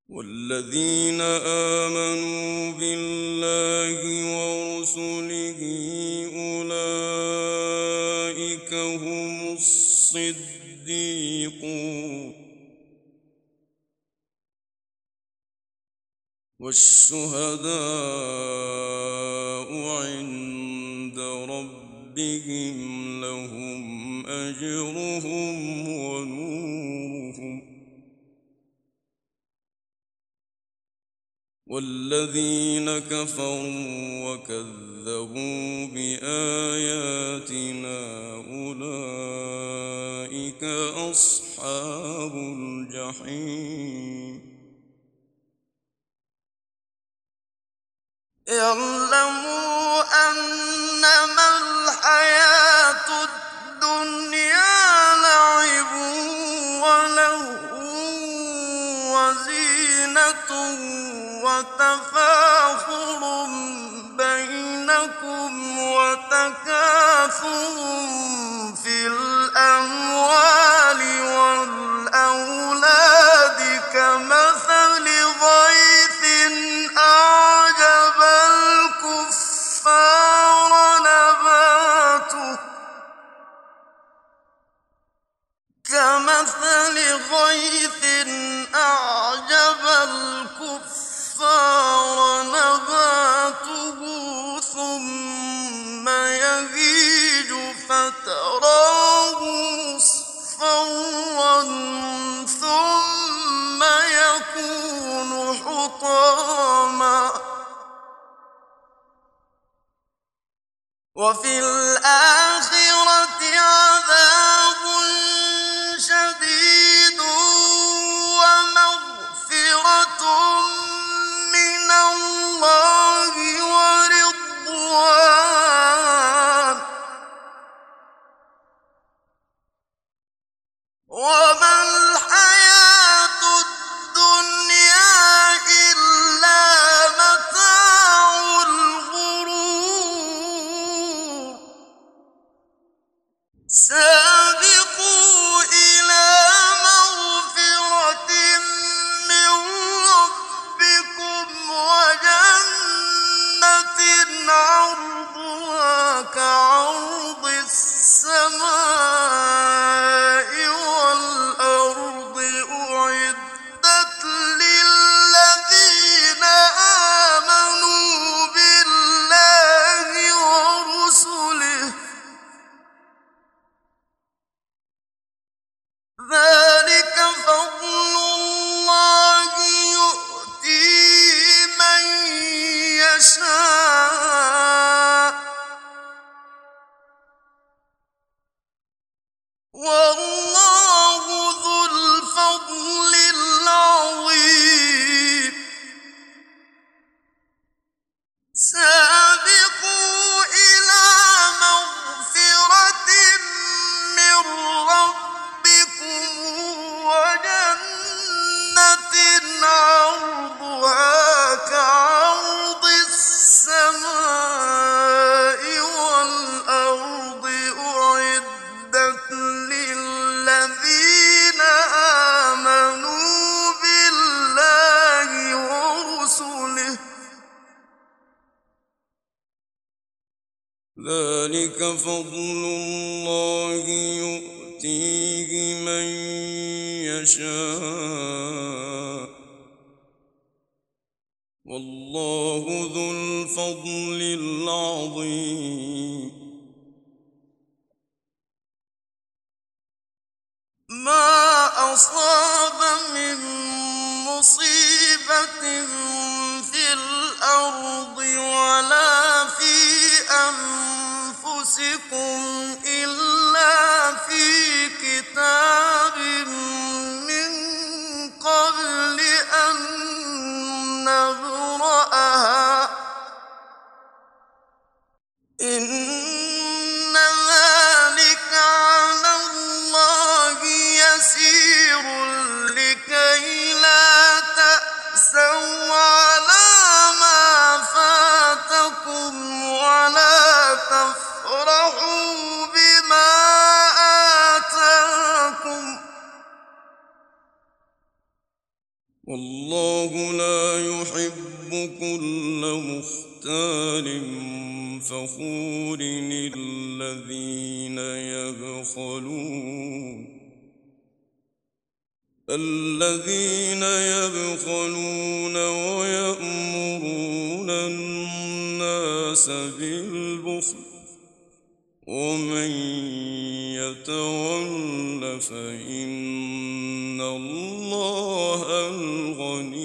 والذين آمنوا بالله ورسله أولئك هم الصديقون والشهداء عند ربهم لهم أجرهم ونورهم والذين كفروا وكذبوا بآياتنا أولئك أصحاب الجحيم اعلموا أنما الحياة الدنيا لعب ولهو وزينة وتفاخر بينكم وتكاثر في الأموال والأولاد كمثل غيث أعجب الكفار نباته ثم يهيج فتراه مصفرا ثم يكون حطاما وفي الآخرة عذاب شديد ومغفرة من الله ورضوان وما الحياة الدنيا إلا متاع الغرور سابقوا إلى مغفرة من ربكم وجنة عرضها كعرض السماء والأرض أعدت للذين آمنوا بالله ورسله ذلك فضل الله يؤتيه من يشاء والله ذو الفضل العظيم سابقوا إلى مغفرة من ربكم وجنة عرضها كعرض السماء والأرض أعدت للذين آمنوا بالله ورسله ذلك فضل الله يؤتيه من يشاء والله ذو الفضل العظيم ما أصاب من مصيبة في الأرض ولا في أنفسكم إلا في كتاب من قبل أن نبرأها إن ذلك على الله يسير لكي لا تأسوا على ما فاتكم ولا تفرحوا بما آتاكم والله لا يحب كل مختال فخور الذين يبخلون ويأمرون الناس بالبخل ومن يتول فإن الله الغني